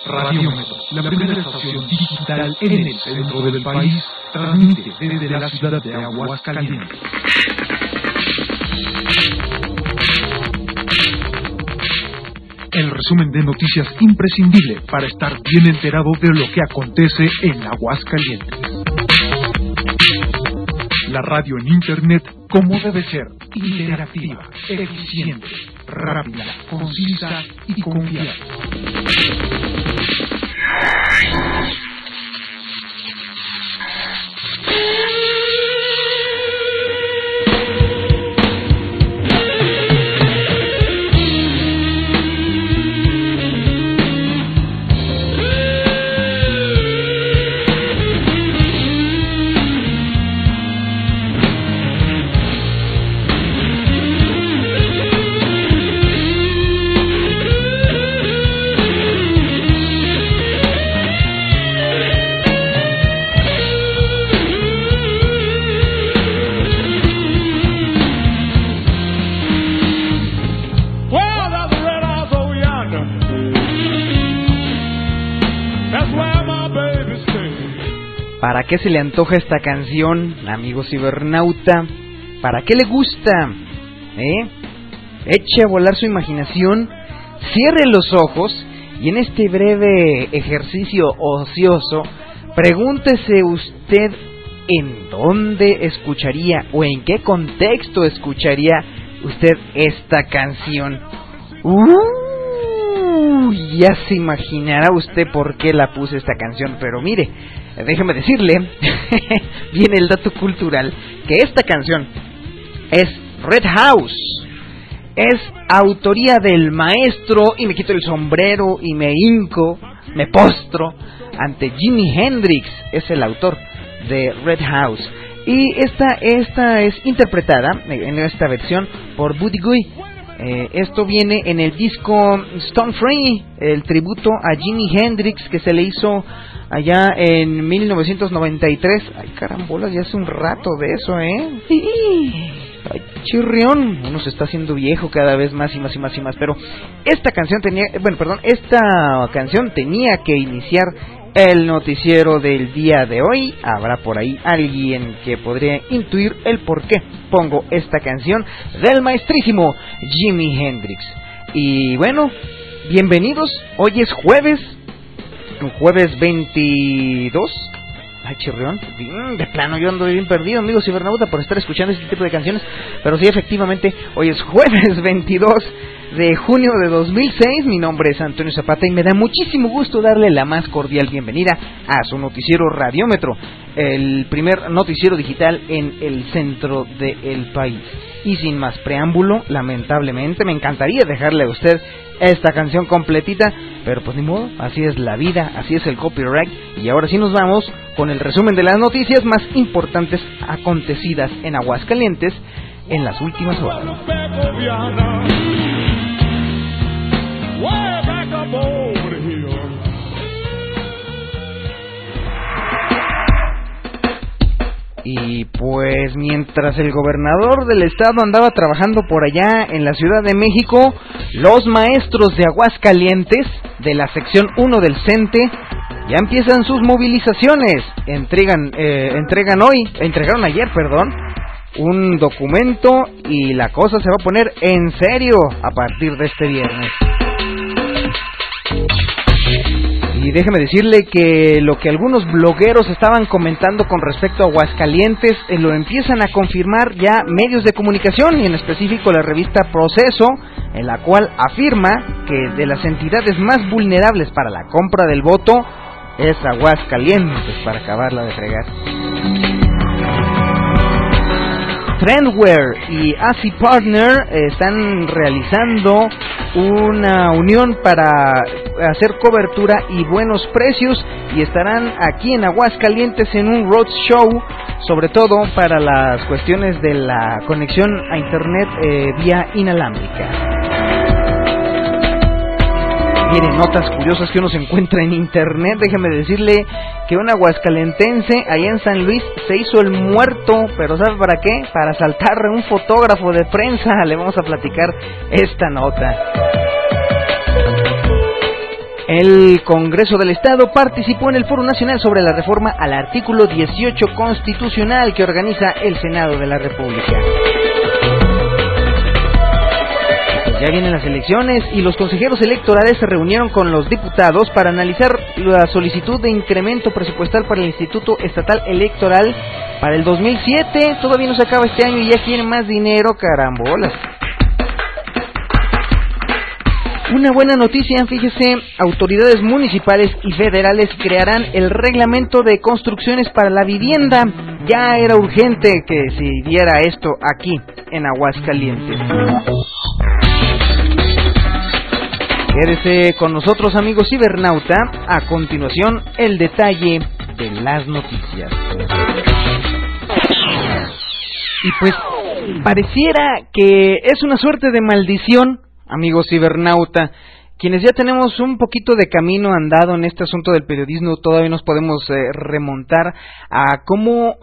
Radiómetro, la primera estación digital en el centro del país, transmite desde la ciudad de Aguascalientes. El resumen de noticias imprescindible para estar bien enterado de lo que acontece en Aguascalientes. La radio en internet como debe ser, interactiva, eficiente, rápida, concisa y confiable. ¿Para qué se le antoja esta canción, amigo cibernauta? ¿Para qué le gusta? Eche a volar su imaginación, cierre los ojos y en este breve ejercicio ocioso, pregúntese usted en dónde escucharía o en qué contexto escucharía usted esta canción. Ya se imaginará usted por qué la puse esta canción, pero mire, déjeme decirle, viene el dato cultural, que esta canción es Red House, es autoría del maestro, y me quito el sombrero y me hinco, me postro ante Jimi Hendrix, es el autor de Red House, y esta es interpretada en esta versión por Buddy Guy. Esto viene en el disco Stone Free, el tributo a Jimi Hendrix que se le hizo allá en 1993. Ay, carambolas, ya hace un rato de eso, Ay, chirrión, uno se está haciendo viejo cada vez más y más y más y más. Pero esta canción tenía que iniciar el noticiero del día de hoy. Habrá por ahí alguien que podría intuir el por qué pongo esta canción del maestrísimo Jimi Hendrix. Y bueno, bienvenidos. Hoy es jueves 22. Ay, chirrión, de plano yo ando bien perdido, amigo cibernauta, por estar escuchando este tipo de canciones. Pero sí, efectivamente, hoy es jueves 22 de junio de 2006. Mi nombre es Antonio Zapata y me da muchísimo gusto darle la más cordial bienvenida a su noticiero Radiómetro, el primer noticiero digital en el centro del país. Y sin más preámbulo, lamentablemente me encantaría dejarle a usted esta canción completita, pero pues ni modo, así es la vida, así es el copyright. Y ahora sí nos vamos con el resumen de las noticias más importantes acontecidas en Aguascalientes en las últimas horas. Y pues mientras el gobernador del estado andaba trabajando por allá en la Ciudad de México, los maestros de Aguascalientes, de la sección 1 del CENTE, ya empiezan sus movilizaciones. Entregaron ayer, un documento y la cosa se va a poner en serio a partir de este viernes. Y déjeme decirle que lo que algunos blogueros estaban comentando con respecto a Aguascalientes lo empiezan a confirmar ya medios de comunicación, y en específico la revista Proceso, en la cual afirma que de las entidades más vulnerables para la compra del voto es Aguascalientes, para acabarla de fregar. Trendware y AC Partner están realizando una unión para hacer cobertura y buenos precios, y estarán aquí en Aguascalientes en un roadshow, sobre todo para las cuestiones de la conexión a internet vía inalámbrica. Miren, notas curiosas que uno se encuentra en internet. Déjeme decirle que un aguascalentense allá en San Luis se hizo el muerto, pero ¿sabe para qué? Para asaltar a un fotógrafo de prensa. Le vamos a platicar esta nota. El Congreso del Estado participó en el Foro Nacional sobre la reforma al artículo 18 constitucional que organiza el Senado de la República. Ya vienen las elecciones y los consejeros electorales se reunieron con los diputados para analizar la solicitud de incremento presupuestal para el Instituto Estatal Electoral para el 2007. Todavía no se acaba este año y ya quieren más dinero, carambolas. Una buena noticia, fíjese, autoridades municipales y federales crearán el reglamento de construcciones para la vivienda. Ya era urgente que se diera esto aquí, en Aguascalientes. Quédese con nosotros, amigos cibernauta. A continuación, el detalle de las noticias. Y pues, pareciera que es una suerte de maldición, amigos cibernauta. Quienes ya tenemos un poquito de camino andado en este asunto del periodismo, todavía nos podemos remontar a cómo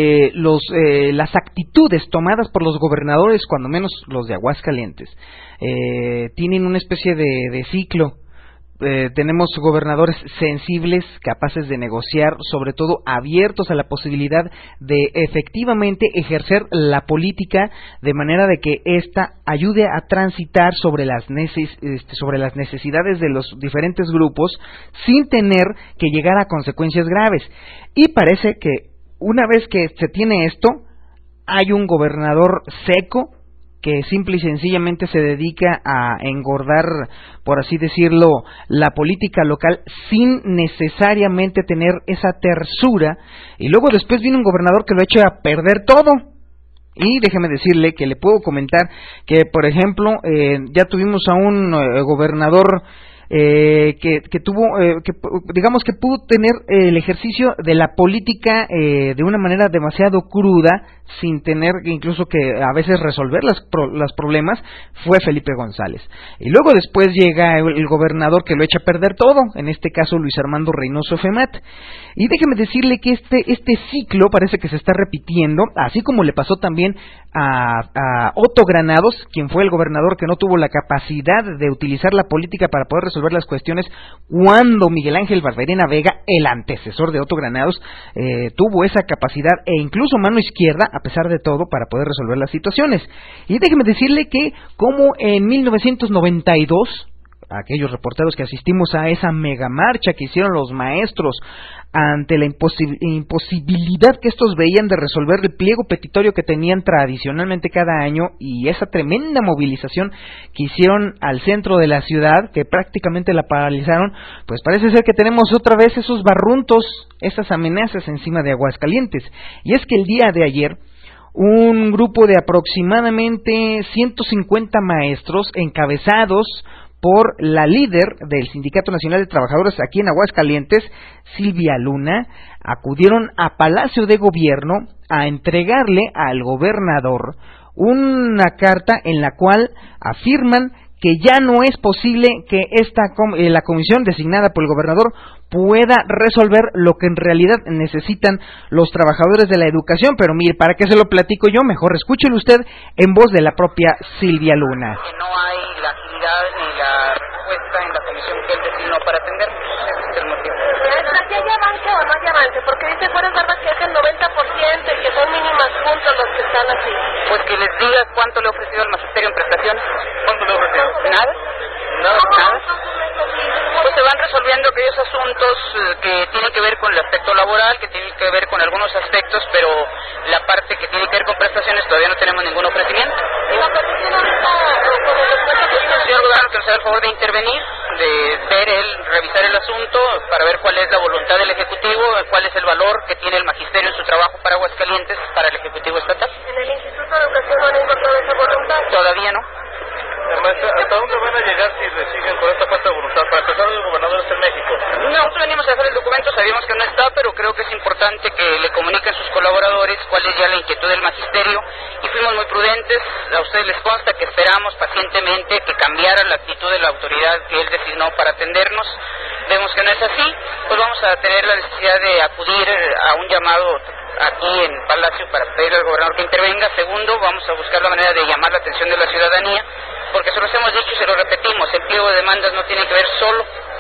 las actitudes tomadas por los gobernadores, cuando menos los de Aguascalientes, tienen una especie de ciclo. Tenemos gobernadores sensibles, capaces de negociar, sobre todo abiertos a la posibilidad de efectivamente ejercer la política de manera de que ésta ayude a transitar sobre las necesidades de los diferentes grupos sin tener que llegar a consecuencias graves. Y parece que una vez que se tiene esto, hay un gobernador seco que simple y sencillamente se dedica a engordar, por así decirlo, la política local sin necesariamente tener esa tersura, y luego después viene un gobernador que lo echa a perder todo. Y déjeme decirle que le puedo comentar que, por ejemplo, ya tuvimos a un gobernador que pudo tener el ejercicio de la política de una manera demasiado cruda, sin tener incluso que a veces resolver los problemas. Fue Felipe González. Y luego después llega el gobernador que lo echa a perder todo, en este caso Luis Armando Reynoso Femat. Y déjeme decirle que este ciclo parece que se está repitiendo, así como le pasó también a Otto Granados, quien fue el gobernador que no tuvo la capacidad de utilizar la política para poder resolver las cuestiones, cuando Miguel Ángel Barberena Vega, el antecesor de Otto Granados, tuvo esa capacidad e incluso mano izquierda, a pesar de todo, para poder resolver las situaciones. Y déjeme decirle que como en 1992, aquellos reporteros que asistimos a esa mega marcha que hicieron los maestros ante la imposibilidad que estos veían de resolver el pliego petitorio que tenían tradicionalmente cada año, y esa tremenda movilización que hicieron al centro de la ciudad, que prácticamente la paralizaron, pues parece ser que tenemos otra vez esos barruntos, esas amenazas encima de Aguascalientes. Y es que el día de ayer, un grupo de aproximadamente 150 maestros, encabezados por la líder del Sindicato Nacional de Trabajadores aquí en Aguascalientes, Silvia Luna, acudieron a Palacio de Gobierno a entregarle al gobernador una carta en la cual afirman que ya no es posible que la comisión designada por el gobernador pueda resolver lo que en realidad necesitan los trabajadores de la educación. Pero mire, ¿para qué se lo platico yo? Mejor escúchelo usted en voz de la propia Silvia Luna. Que no hay la agilidad ni la respuesta en la comisión que él designó para atender. Ese es el motivo. ¿Aquí hay avance o no hay avance? Porque dice Juárez Barba que es el 90% y que son mínimas puntos los que están así. Pues que les diga cuánto le ha ofrecido al magisterio en prestaciones. ¿Cuánto le ha ofrecido? Nada. Pues se van resolviendo aquellos asuntos que tienen que ver con el aspecto laboral, que tienen que ver con algunos aspectos, pero la parte que tiene que ver con prestaciones todavía no tenemos ningún ofrecimiento. ¿Y la petición ahorita con el señor gobernador que nos haga el favor de intervenir, de ver revisar el asunto para ver cuál es la voluntad del Ejecutivo, cuál es el valor que tiene el magisterio en su trabajo para Aguascalientes, para el Ejecutivo Estatal? ¿En el Instituto de Educación no han encontrado esa voluntad? Todavía no. ¿Hasta dónde van a llegar si le siguen con esta falta de voluntad? Para empezar, el gobernador está en México. Nosotros venimos a hacer el documento, sabíamos que no está, pero creo que es importante que le comuniquen a sus colaboradores cuál es ya la inquietud del magisterio, y fuimos muy prudentes. A ustedes les consta que esperamos pacientemente que cambiara la actitud de la autoridad que él designó para atendernos. Vemos que no es así, pues vamos a tener la necesidad de acudir a un llamado aquí en Palacio para pedirle al gobernador que intervenga. Segundo, vamos a buscar la manera de llamar la atención de la ciudadanía, porque se los hemos dicho y se lo repetimos, el pliego de demandas no tiene que ver solo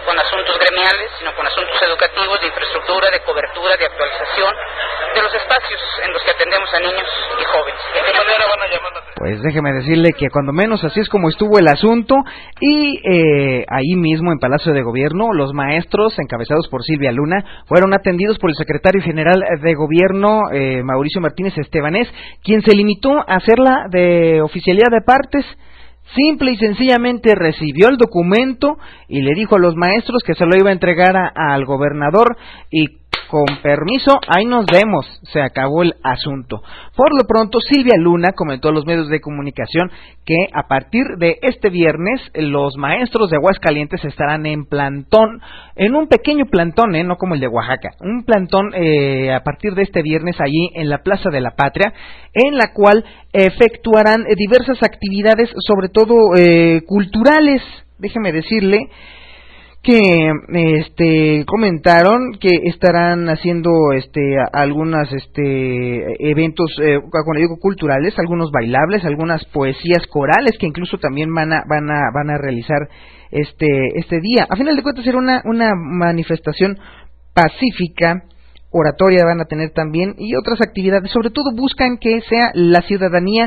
con asuntos gremiales, sino con asuntos educativos, de infraestructura, de cobertura, de actualización de los espacios en los que atendemos a niños y jóvenes. ¿De qué manera van a llamar la atención? Pues déjeme decirle que cuando menos así es como estuvo el asunto, y ahí mismo en Palacio de Gobierno los maestros encabezados por Silvia Luna fueron atendidos por el secretario general de Gobierno, Mauricio Martínez Estebanés, quien se limitó a hacerla de oficialidad de partes. Simple y sencillamente recibió el documento y le dijo a los maestros que se lo iba a entregar al gobernador y con permiso, ahí nos vemos, se acabó el asunto. Por lo pronto, Silvia Luna comentó a los medios de comunicación que a partir de este viernes, los maestros de Aguascalientes estarán en plantón, en un pequeño plantón, no como el de Oaxaca, un plantón a partir de este viernes allí en la Plaza de la Patria, en la cual efectuarán diversas actividades, sobre todo culturales. Déjeme decirle que comentaron que estarán haciendo algunos eventos cuando digo culturales, algunos bailables, algunas poesías corales que incluso también van a realizar este día. A final de cuentas será una manifestación pacífica, oratoria van a tener también y otras actividades. Sobre todo buscan que sea la ciudadanía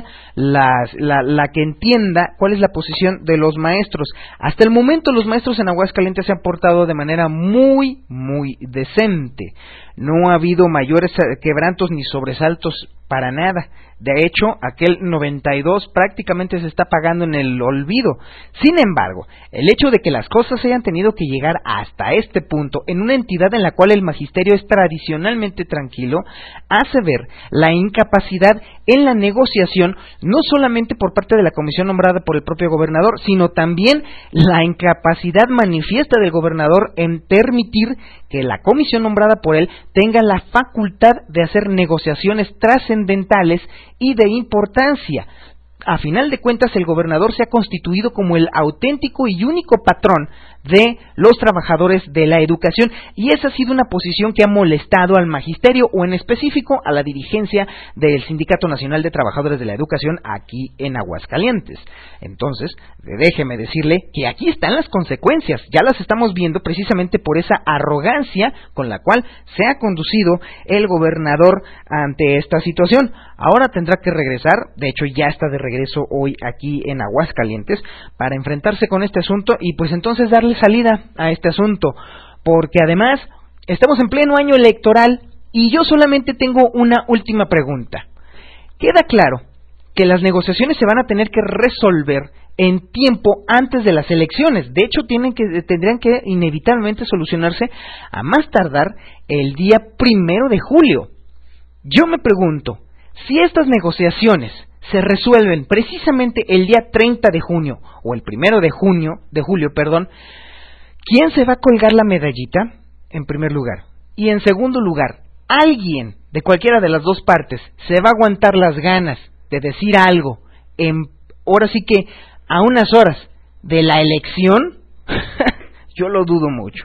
la que entienda cuál es la posición de los maestros. Hasta el momento los maestros en Aguascalientes se han portado de manera muy, muy decente. No ha habido mayores quebrantos ni sobresaltos para nada. De hecho, aquel 92 prácticamente se está pagando en el olvido. Sin embargo, el hecho de que las cosas hayan tenido que llegar hasta este punto en una entidad en la cual el magisterio es tradicionalmente tranquilo, hace ver la incapacidad en la negociación, no solamente por parte de la comisión nombrada por el propio gobernador, sino también la incapacidad manifiesta del gobernador en permitir que la comisión nombrada por él tenga la facultad de hacer negociaciones trascendentales y de importancia. A final de cuentas, el gobernador se ha constituido como el auténtico y único patrón de los trabajadores de la educación, y esa ha sido una posición que ha molestado al magisterio, o en específico a la dirigencia del Sindicato Nacional de Trabajadores de la Educación aquí en Aguascalientes. Entonces, déjeme decirle que aquí están las consecuencias, ya las estamos viendo precisamente por esa arrogancia con la cual se ha conducido el gobernador ante esta situación. Ahora tendrá que regresar, de hecho ya está de regreso hoy aquí en Aguascalientes, para enfrentarse con este asunto y pues entonces darle salida a este asunto, porque además estamos en pleno año electoral y yo solamente tengo una última pregunta. Queda claro que las negociaciones se van a tener que resolver en tiempo antes de las elecciones. De hecho, tendrían que inevitablemente solucionarse a más tardar el día 1 de julio. Yo me pregunto, si estas negociaciones se resuelven precisamente el día 30 de junio o el 1 de julio, ¿quién se va a colgar la medallita? En primer lugar. Y en segundo lugar, alguien de cualquiera de las dos partes se va a aguantar las ganas de decir algo ahora sí que a unas horas de la elección. Yo lo dudo mucho.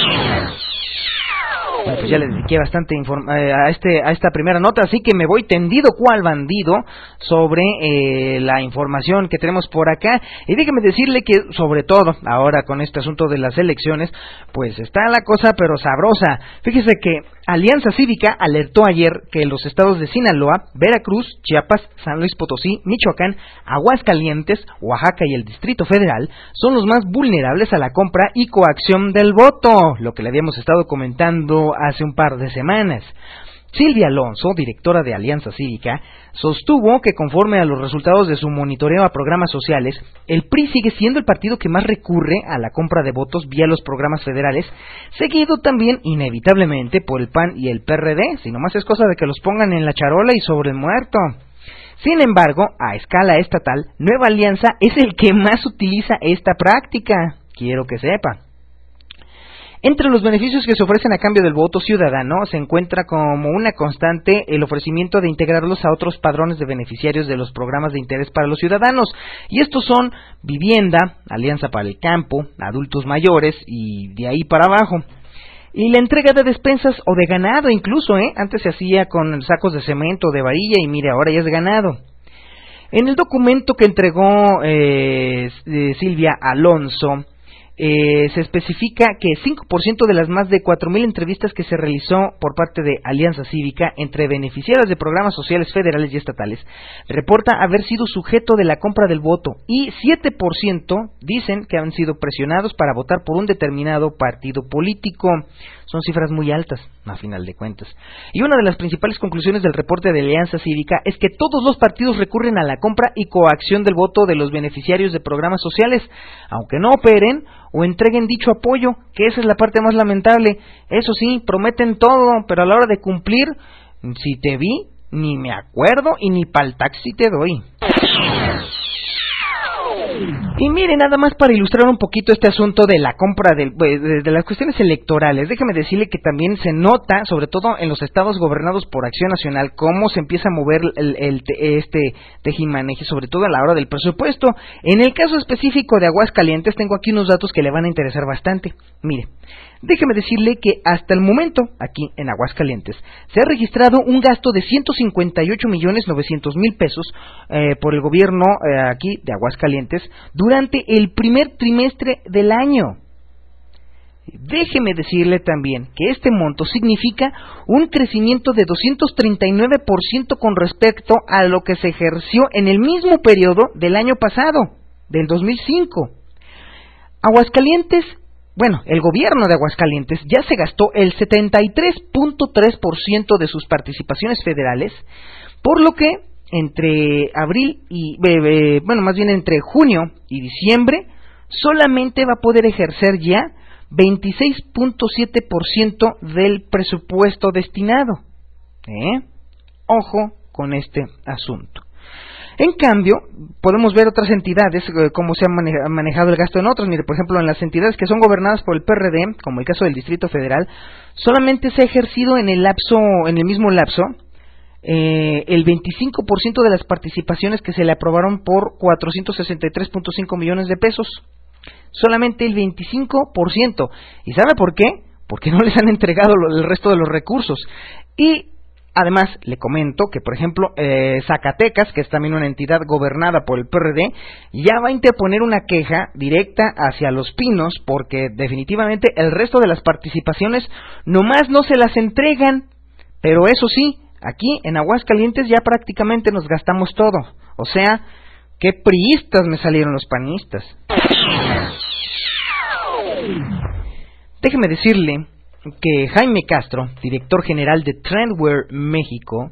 Bueno, pues ya les dediqué bastante a esta primera nota, así que me voy tendido cual bandido sobre la información que tenemos por acá. Y déjeme decirle que, sobre todo, ahora con este asunto de las elecciones, pues está la cosa pero sabrosa. Fíjese que Alianza Cívica alertó ayer que los estados de Sinaloa, Veracruz, Chiapas, San Luis Potosí, Michoacán, Aguascalientes, Oaxaca y el Distrito Federal son los más vulnerables a la compra y coacción del voto, lo que le habíamos estado comentando hace un par de semanas. Silvia Alonso, directora de Alianza Cívica, sostuvo que conforme a los resultados de su monitoreo a programas sociales, el PRI sigue siendo el partido que más recurre a la compra de votos vía los programas federales, seguido también inevitablemente por el PAN y el PRD, si nomás es cosa de que los pongan en la charola y sobre el muerto. Sin embargo, a escala estatal, Nueva Alianza es el que más utiliza esta práctica, quiero que sepa. Entre los beneficios que se ofrecen a cambio del voto ciudadano se encuentra como una constante el ofrecimiento de integrarlos a otros padrones de beneficiarios de los programas de interés para los ciudadanos, y estos son vivienda, Alianza para el Campo, adultos mayores y de ahí para abajo. Y la entrega de despensas o de ganado incluso, antes se hacía con sacos de cemento o de varilla y mire, ahora ya es ganado. En el documento que entregó Silvia Alonso, se especifica que 5% de las más de 4,000 entrevistas que se realizó por parte de Alianza Cívica entre beneficiarios de programas sociales federales y estatales reporta haber sido sujeto de la compra del voto, y 7% dicen que han sido presionados para votar por un determinado partido político. Son cifras muy altas, a final de cuentas. Y una de las principales conclusiones del reporte de Alianza Cívica es que todos los partidos recurren a la compra y coacción del voto de los beneficiarios de programas sociales, aunque no operen o entreguen dicho apoyo, que esa es la parte más lamentable. Eso sí, prometen todo, pero a la hora de cumplir, si te vi, ni me acuerdo y ni pa'l taxi te doy. Y mire, nada más para ilustrar un poquito este asunto de la compra de las cuestiones electorales, déjeme decirle que también se nota, sobre todo en los estados gobernados por Acción Nacional, cómo se empieza a mover este tejimaneje, sobre todo a la hora del presupuesto. En el caso específico de Aguascalientes, tengo aquí unos datos que le van a interesar bastante. Mire, déjeme decirle que hasta el momento, aquí en Aguascalientes, se ha registrado un gasto de 158,900,000 pesos por el gobierno aquí de Aguascalientes durante el primer trimestre del año. Déjeme decirle también que este monto significa un crecimiento de 239% con respecto a lo que se ejerció en el mismo periodo del año pasado, del 2005. El gobierno de Aguascalientes ya se gastó el 73.3% de sus participaciones federales, por lo que entre entre junio y diciembre solamente va a poder ejercer ya 26.7% del presupuesto destinado. Ojo con este asunto. En cambio, podemos ver otras entidades, cómo se ha manejado el gasto en otras. Mire, por ejemplo, en las entidades que son gobernadas por el PRD, como el caso del Distrito Federal, solamente se ha ejercido en el mismo lapso, el 25% de las participaciones que se le aprobaron por 463.5 millones de pesos. Solamente el 25%. ¿Y sabe por qué? Porque no les han entregado el resto de los recursos. Y además, le comento que, por ejemplo, Zacatecas, que es también una entidad gobernada por el PRD, ya va a interponer una queja directa hacia Los Pinos, porque definitivamente el resto de las participaciones nomás no se las entregan. Pero eso sí, aquí en Aguascalientes ya prácticamente nos gastamos todo. O sea, qué priistas me salieron los panistas. Déjeme decirle que Jaime Castro, director general de Trendware México,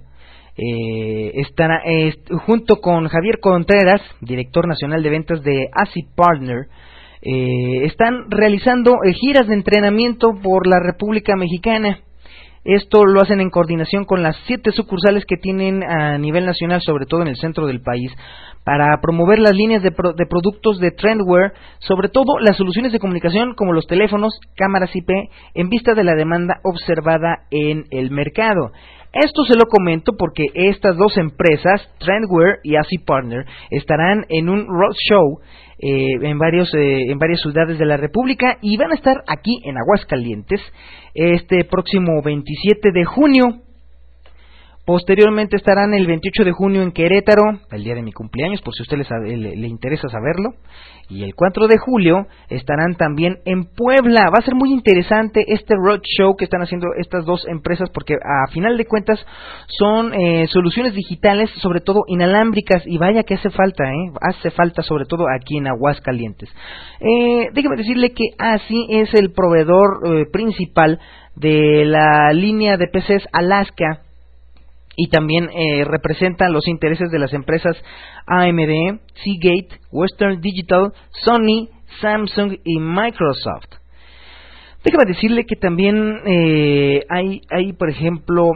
estará junto con Javier Contreras, director nacional de ventas de AC Partner, están realizando giras de entrenamiento por la República Mexicana. Esto lo hacen en coordinación con las 7 sucursales que tienen a nivel nacional, sobre todo en el centro del país, para promover las líneas de productos de Trendware, sobre todo las soluciones de comunicación como los teléfonos, cámaras IP, en vista de la demanda observada en el mercado. Esto se lo comento porque estas dos empresas, Trendware y AC Partner, estarán en un roadshow en varias ciudades de la República y van a estar aquí en Aguascalientes este próximo 27 de junio. Posteriormente estarán el 28 de junio en Querétaro, el día de mi cumpleaños, por si a usted le interesa saberlo. Y el 4 de julio estarán también en Puebla. Va a ser muy interesante este roadshow que están haciendo estas dos empresas, porque a final de cuentas son soluciones digitales, sobre todo inalámbricas, y vaya que hace falta sobre todo aquí en Aguascalientes. Déjeme decirle que así es el proveedor principal de la línea de PCs Alaska, y también representan los intereses de las empresas AMD, Seagate, Western Digital, Sony, Samsung y Microsoft. Déjame decirle que también hay por ejemplo,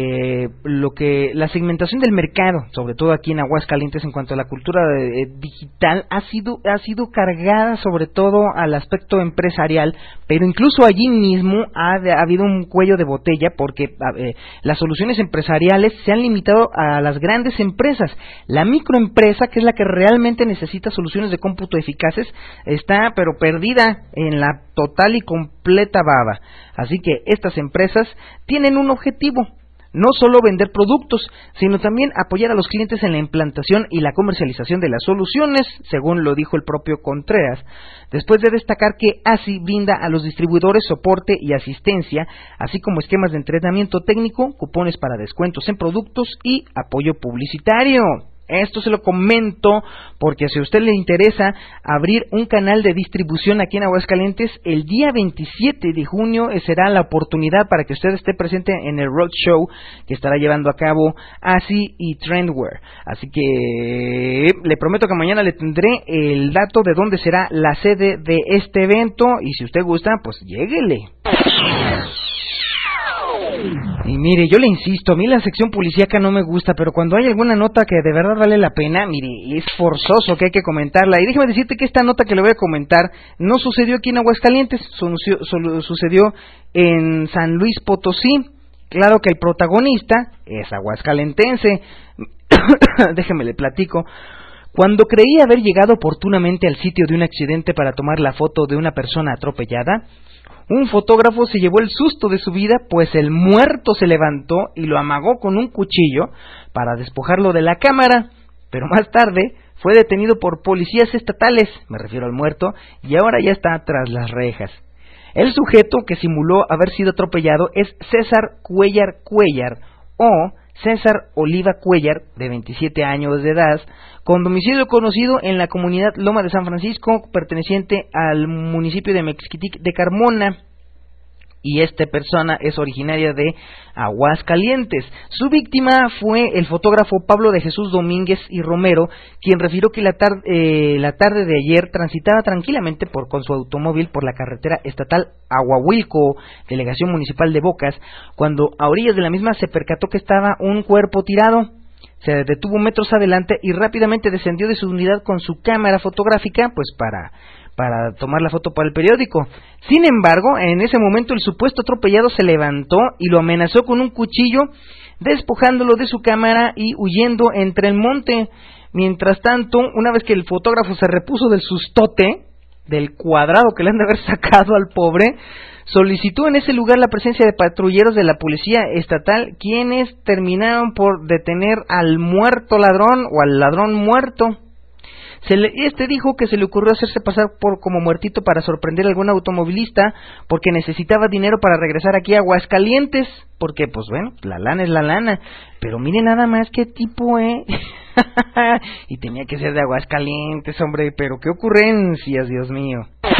la segmentación del mercado, sobre todo aquí en Aguascalientes, en cuanto a la cultura digital, ha sido cargada sobre todo al aspecto empresarial, pero incluso allí mismo ha habido un cuello de botella, porque las soluciones empresariales se han limitado a las grandes empresas. La microempresa, que es la que realmente necesita soluciones de cómputo eficaces, está pero perdida en la total y completa baba. Así que estas empresas tienen un objetivo: no solo vender productos, sino también apoyar a los clientes en la implantación y la comercialización de las soluciones, según lo dijo el propio Contreras, después de destacar que ASI brinda a los distribuidores soporte y asistencia, así como esquemas de entrenamiento técnico, cupones para descuentos en productos y apoyo publicitario. Esto se lo comento porque si a usted le interesa abrir un canal de distribución aquí en Aguascalientes, el día 27 de junio será la oportunidad para que usted esté presente en el Roadshow que estará llevando a cabo ASI y Trendwear. Así que le prometo que mañana le tendré el dato de dónde será la sede de este evento y si usted gusta, pues lléguele. Y mire, yo le insisto, a mí la sección policíaca no me gusta, pero cuando hay alguna nota que de verdad vale la pena, mire, es forzoso que hay que comentarla. Y déjeme decirte que esta nota que le voy a comentar no sucedió aquí en Aguascalientes, sucedió en San Luis Potosí. Claro que el protagonista es aguascalentense. Déjeme le platico. Cuando creí haber llegado oportunamente al sitio de un accidente para tomar la foto de una persona atropellada, un fotógrafo se llevó el susto de su vida, pues el muerto se levantó y lo amagó con un cuchillo para despojarlo de la cámara, pero más tarde fue detenido por policías estatales, me refiero al muerto, y ahora ya está tras las rejas. El sujeto que simuló haber sido atropellado es César Cuellar o César Oliva Cuellar, de 27 años de edad, con domicilio conocido en la comunidad Loma de San Francisco, perteneciente al municipio de Mexquitic de Carmona. Y esta persona es originaria de Aguascalientes. Su víctima fue el fotógrafo Pablo de Jesús Domínguez y Romero, quien refirió que la tarde de ayer transitaba tranquilamente con su automóvil por la carretera estatal Aguahuilco, delegación municipal de Bocas, cuando a orillas de la misma se percató que estaba un cuerpo tirado. Se detuvo metros adelante y rápidamente descendió de su unidad con su cámara fotográfica, pues para tomar la foto para el periódico. Sin embargo, en ese momento el supuesto atropellado se levantó y lo amenazó con un cuchillo, despojándolo de su cámara y huyendo entre el monte. Mientras tanto, una vez que el fotógrafo se repuso del sustote, del cuadrado que le han de haber sacado al pobre, solicitó en ese lugar la presencia de patrulleros de la policía estatal, quienes terminaron por detener al muerto ladrón o al ladrón muerto. Este dijo que se le ocurrió hacerse pasar como muertito para sorprender a algún automovilista porque necesitaba dinero para regresar aquí a Aguascalientes, porque pues bueno, la lana es la lana, pero mire nada más qué tipo, y tenía que ser de Aguascalientes, hombre, pero qué ocurrencias, Dios mío.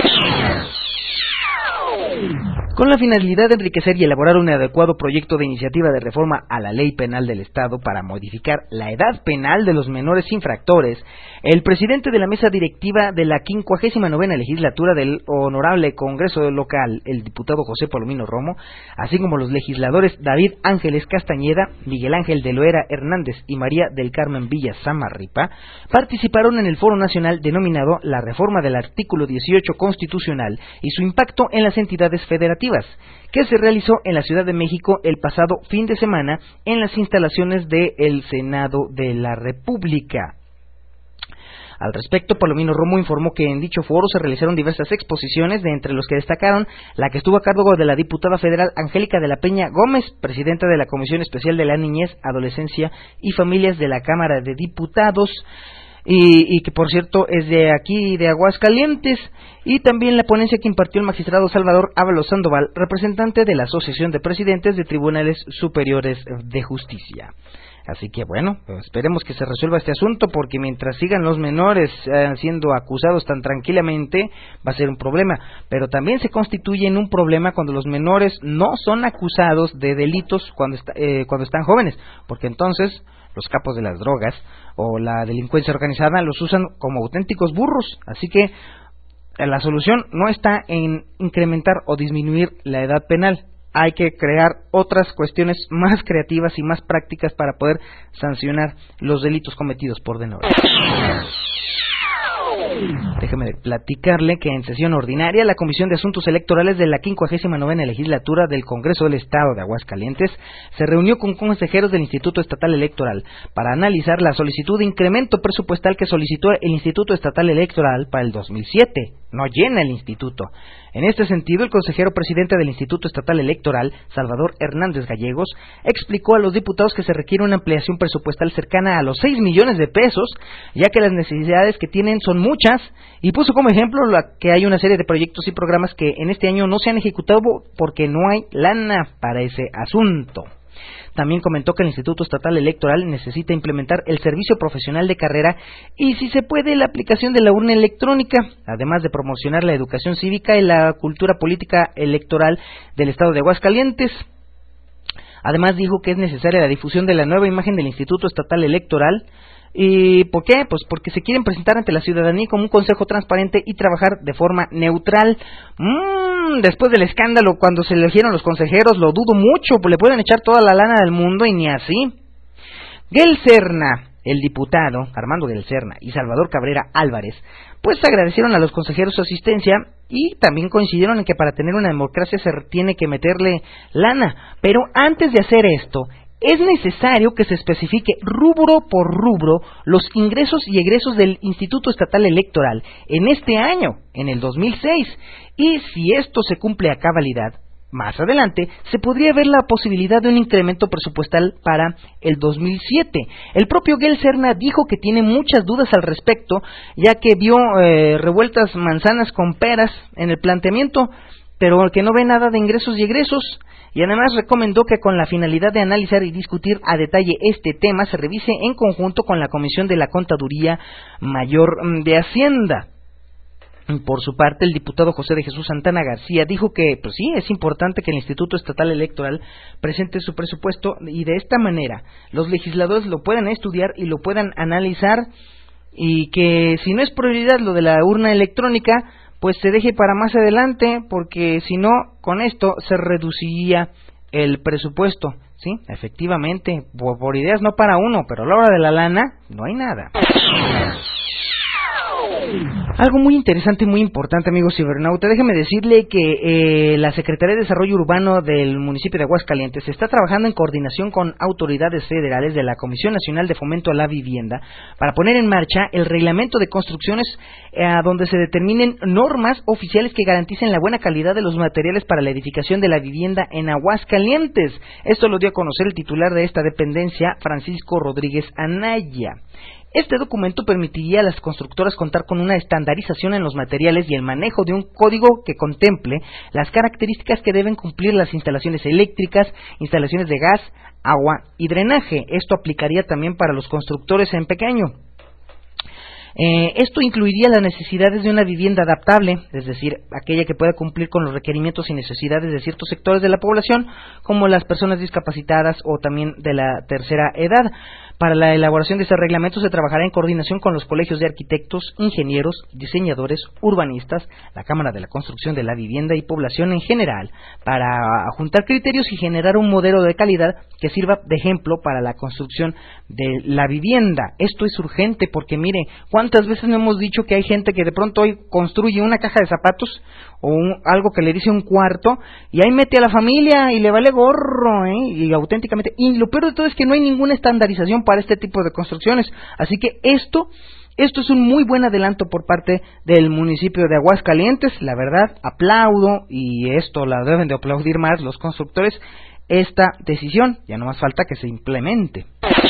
Con la finalidad de enriquecer y elaborar un adecuado proyecto de iniciativa de reforma a la ley penal del Estado para modificar la edad penal de los menores infractores, el presidente de la mesa directiva de la 59ª legislatura del Honorable Congreso Local, el diputado José Palomino Romo, así como los legisladores David Ángeles Castañeda, Miguel Ángel de Loera Hernández y María del Carmen Villa Samarripa, participaron en el foro nacional denominado La Reforma del Artículo 18 Constitucional y su impacto en las entidades federativas, que se realizó en la Ciudad de México el pasado fin de semana en las instalaciones del Senado de la República. Al respecto, Palomino Romo informó que en dicho foro se realizaron diversas exposiciones, de entre los que destacaron la que estuvo a cargo de la diputada federal Angélica de la Peña Gómez, presidenta de la Comisión Especial de la Niñez, Adolescencia y Familias de la Cámara de Diputados, y que por cierto es de aquí, de Aguascalientes, y también la ponencia que impartió el magistrado Salvador Ábalos Sandoval, representante de la Asociación de Presidentes de Tribunales Superiores de Justicia. Así que bueno, esperemos que se resuelva este asunto, porque mientras sigan los menores siendo acusados tan tranquilamente, va a ser un problema. Pero también se constituye en un problema cuando los menores no son acusados de delitos cuando están jóvenes, porque entonces los capos de las drogas o la delincuencia organizada los usan como auténticos burros. Así que la solución no está en incrementar o disminuir la edad penal. Hay que crear otras cuestiones más creativas y más prácticas para poder sancionar los delitos cometidos por menores. Déjeme platicarle que en sesión ordinaria la Comisión de Asuntos Electorales de la 59ª legislatura del Congreso del Estado de Aguascalientes se reunió con consejeros del Instituto Estatal Electoral para analizar la solicitud de incremento presupuestal que solicitó el Instituto Estatal Electoral para el 2007. No llena el instituto. En este sentido, el consejero presidente del Instituto Estatal Electoral, Salvador Hernández Gallegos, explicó a los diputados que se requiere una ampliación presupuestal cercana a los 6 millones de pesos, ya que las necesidades que tienen son muchas, y puso como ejemplo que hay una serie de proyectos y programas que en este año no se han ejecutado porque no hay lana para ese asunto. También comentó que el Instituto Estatal Electoral necesita implementar el servicio profesional de carrera y, si se puede, la aplicación de la urna electrónica, además de promocionar la educación cívica y la cultura política electoral del estado de Aguascalientes. Además dijo que es necesaria la difusión de la nueva imagen del Instituto Estatal Electoral. ¿Y por qué? Pues porque se quieren presentar ante la ciudadanía como un consejo transparente y trabajar de forma neutral. Después del escándalo cuando se eligieron los consejeros, lo dudo mucho, pues le pueden echar toda la lana del mundo y ni así. Gel Serna, el diputado Armando Gel Serna y Salvador Cabrera Álvarez, pues agradecieron a los consejeros su asistencia y también coincidieron en que para tener una democracia se tiene que meterle lana. Pero antes de hacer esto, es necesario que se especifique rubro por rubro los ingresos y egresos del Instituto Estatal Electoral en este año, en el 2006, y si esto se cumple a cabalidad, más adelante se podría ver la posibilidad de un incremento presupuestal para el 2007. El propio Gel Serna dijo que tiene muchas dudas al respecto, ya que vio revueltas manzanas con peras en el planteamiento, pero que no ve nada de ingresos y egresos. Y además recomendó que con la finalidad de analizar y discutir a detalle este tema se revise en conjunto con la Comisión de la Contaduría Mayor de Hacienda. Por su parte, el diputado José de Jesús Santana García dijo que, pues sí, es importante que el Instituto Estatal Electoral presente su presupuesto y de esta manera los legisladores lo puedan estudiar y lo puedan analizar, y que si no es prioridad lo de la urna electrónica, pues se deje para más adelante, porque si no, con esto se reduciría el presupuesto. Sí, efectivamente, por ideas no para uno, pero a la hora de la lana no hay nada. Algo muy interesante y muy importante, amigos cibernauta, déjeme decirle que la Secretaría de Desarrollo Urbano del municipio de Aguascalientes está trabajando en coordinación con autoridades federales de la Comisión Nacional de Fomento a la Vivienda para poner en marcha el reglamento de construcciones donde se determinen normas oficiales que garanticen la buena calidad de los materiales para la edificación de la vivienda en Aguascalientes. Esto lo dio a conocer el titular de esta dependencia, Francisco Rodríguez Anaya. Este documento permitiría a las constructoras contar con una estandarización en los materiales y el manejo de un código que contemple las características que deben cumplir las instalaciones eléctricas, instalaciones de gas, agua y drenaje. Esto aplicaría también para los constructores en pequeño. Esto incluiría las necesidades de una vivienda adaptable, es decir, aquella que pueda cumplir con los requerimientos y necesidades de ciertos sectores de la población, como las personas discapacitadas o también de la tercera edad. Para la elaboración de este reglamento se trabajará en coordinación con los colegios de arquitectos, ingenieros, diseñadores, urbanistas, la Cámara de la Construcción de la Vivienda y población en general, para juntar criterios y generar un modelo de calidad que sirva de ejemplo para la construcción de la vivienda. Esto es urgente porque, mire, ¿cuántas veces no hemos dicho que hay gente que de pronto hoy construye una caja de zapatos o algo que le dice un cuarto y ahí mete a la familia y le vale gorro, y auténticamente, y lo peor de todo es que no hay ninguna estandarización para este tipo de construcciones, así que esto es un muy buen adelanto por parte del municipio de Aguascalientes. La verdad, aplaudo, y esto la deben de aplaudir más los constructores, esta decisión, ya no más falta que se implemente.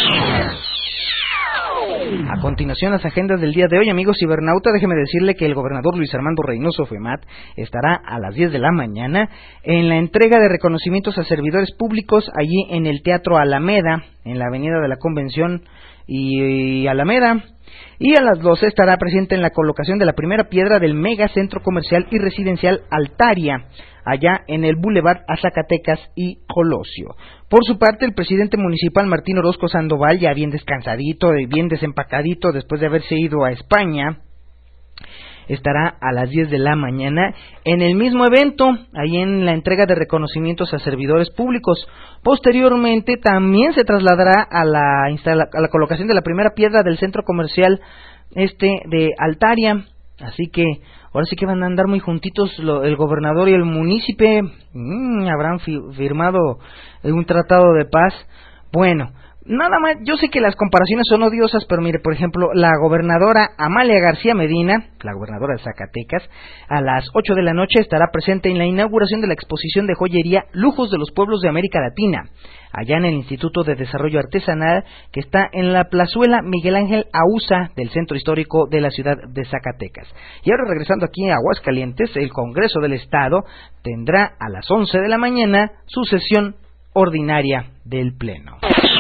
A continuación, las agendas del día de hoy, amigos cibernauta, déjeme decirle que el gobernador Luis Armando Reynoso Femat estará a las 10 de la mañana en la entrega de reconocimientos a servidores públicos allí en el Teatro Alameda, en la Avenida de la Convención y Alameda. Y a las 12 estará presente en la colocación de la primera piedra del mega centro comercial y residencial Altaria, allá en el Boulevard a Zacatecas y Colosio. Por su parte, el presidente municipal Martín Orozco Sandoval, ya bien descansadito y bien desempacadito después de haberse ido a España, estará a las 10 de la mañana en el mismo evento, ahí en la entrega de reconocimientos a servidores públicos. Posteriormente también se trasladará a la colocación de la primera piedra del centro comercial de Altaria, así que ahora sí que van a andar muy juntitos el gobernador y el munícipe. Habrán firmado un tratado de paz. Bueno, Nada más, yo sé que las comparaciones son odiosas, pero mire, por ejemplo, la gobernadora Amalia García Medina, la gobernadora de Zacatecas, a las 8 de la noche estará presente en la inauguración de la exposición de joyería Lujos de los Pueblos de América Latina, allá en el Instituto de Desarrollo Artesanal, que está en la plazuela Miguel Ángel Auza del Centro Histórico de la ciudad de Zacatecas. Y ahora, regresando aquí a Aguascalientes, el Congreso del Estado tendrá a las 11 de la mañana su sesión ordinaria del Pleno.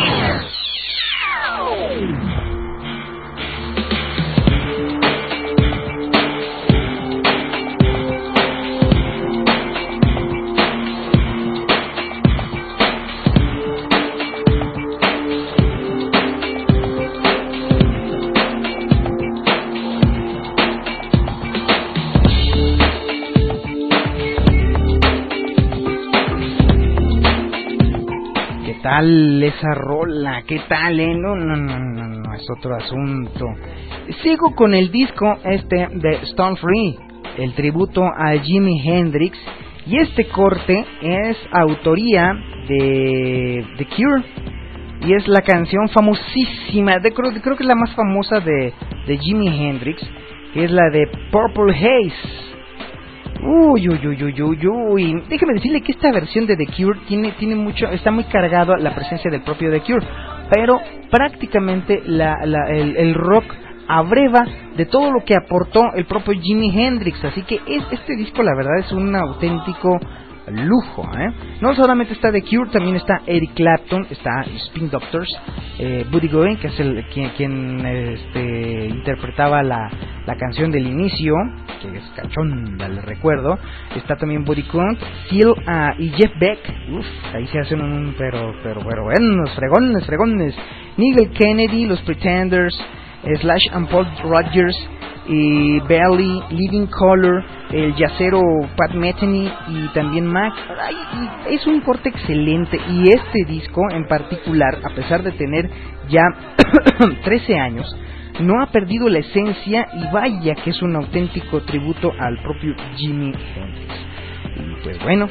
¿Qué tal esa rola? ¿Qué tal, No, es otro asunto. Sigo con el disco de Stone Free, el tributo a Jimi Hendrix, y este corte es autoría de The Cure, y es la canción famosísima, creo que es la más famosa de Jimi Hendrix, que es la de Purple Haze. Uy. Déjeme decirle que esta versión de The Cure tiene mucho, está muy cargado la presencia del propio The Cure, pero prácticamente el rock abreva de todo lo que aportó el propio Jimi Hendrix, así que este disco la verdad es un auténtico lujo, No solamente está The Cure, también está Eric Clapton, está Spin Doctors, Buddy Guy, que es quien interpretaba la canción del inicio, que es cachonda, le recuerdo. Está también Buddy Guy, Seal y Jeff Beck. Ahí se hacen pero buenos, fregones. Nigel Kennedy, los Pretenders, Slash and Paul Rodgers, y Belly, Living Color, el yacero Pat Metheny y también Mac. Es un corte excelente, y este disco en particular, a pesar de tener ya 13 años, no ha perdido la esencia, y vaya que es un auténtico tributo al propio Jimi Hendrix. Y pues bueno,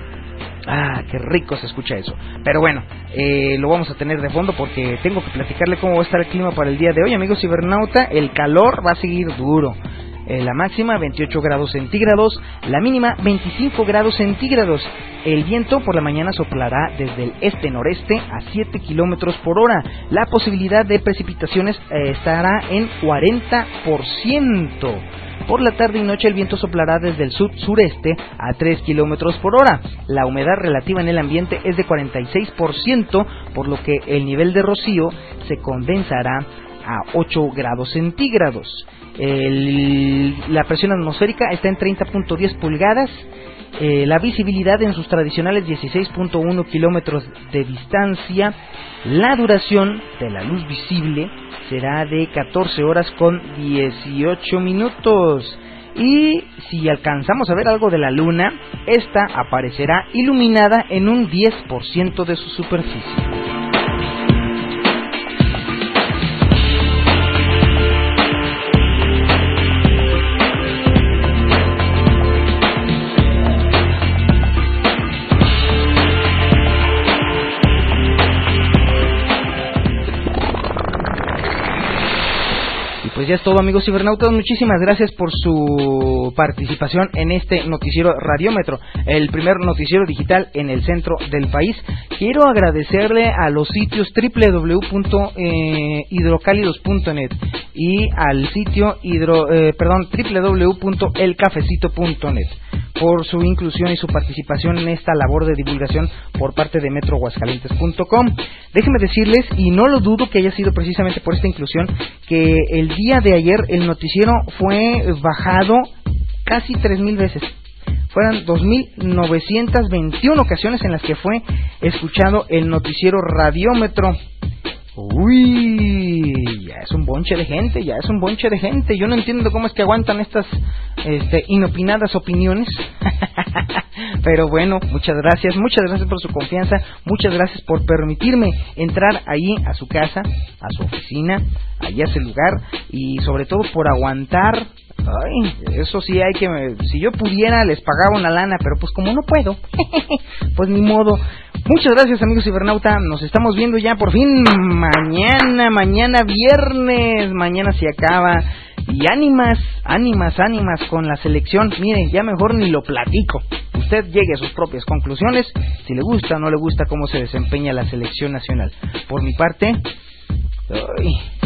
qué rico se escucha eso. Pero bueno, lo vamos a tener de fondo porque tengo que platicarle cómo va a estar el clima para el día de hoy, amigos cibernauta. El calor va a seguir duro. La máxima 28 grados centígrados, la mínima 25 grados centígrados. El viento por la mañana soplará desde el este-noreste a 7 kilómetros por hora. La posibilidad de precipitaciones estará en 40%. Por la tarde y noche el viento soplará desde el sur-sureste a 3 kilómetros por hora. La humedad relativa en el ambiente es de 46%, por lo que el nivel de rocío se condensará a 8 grados centígrados. La presión atmosférica está en 30.10 pulgadas. La visibilidad en sus tradicionales 16.1 kilómetros de distancia. La duración de la luz visible será de 14 horas con 18 minutos. Y si alcanzamos a ver algo de la luna, esta aparecerá iluminada en un 10% de su superficie. Pues ya es todo, amigos cibernautas. Muchísimas gracias por su participación en este noticiero Radiómetro, el primer noticiero digital en el centro del país. Quiero agradecerle a los sitios www.hidrocálidos.net y al sitio www.elcafecito.net por su inclusión y su participación en esta labor de divulgación por parte de metroaguascalientes.com. Déjenme decirles, y no lo dudo que haya sido precisamente por esta inclusión, que el día de ayer el noticiero fue bajado casi 3,000 veces. Fueron 2,921 ocasiones en las que fue escuchado el noticiero Radiómetro. Uy, ya es un bonche de gente. Yo no entiendo cómo es que aguantan estas inopinadas opiniones. Pero bueno, muchas gracias por su confianza, muchas gracias por permitirme entrar ahí a su casa, a su oficina, allí a ese lugar, y sobre todo por aguantar. Ay, eso sí, si yo pudiera les pagaba una lana, pero pues como no puedo, pues ni modo. Muchas gracias, amigos cibernauta. Nos estamos viendo ya por fin mañana viernes. Mañana se acaba. Y ánimas con la selección. Mire, ya mejor ni lo platico. Usted llegue a sus propias conclusiones. Si le gusta o no le gusta cómo se desempeña la selección nacional. Por mi parte...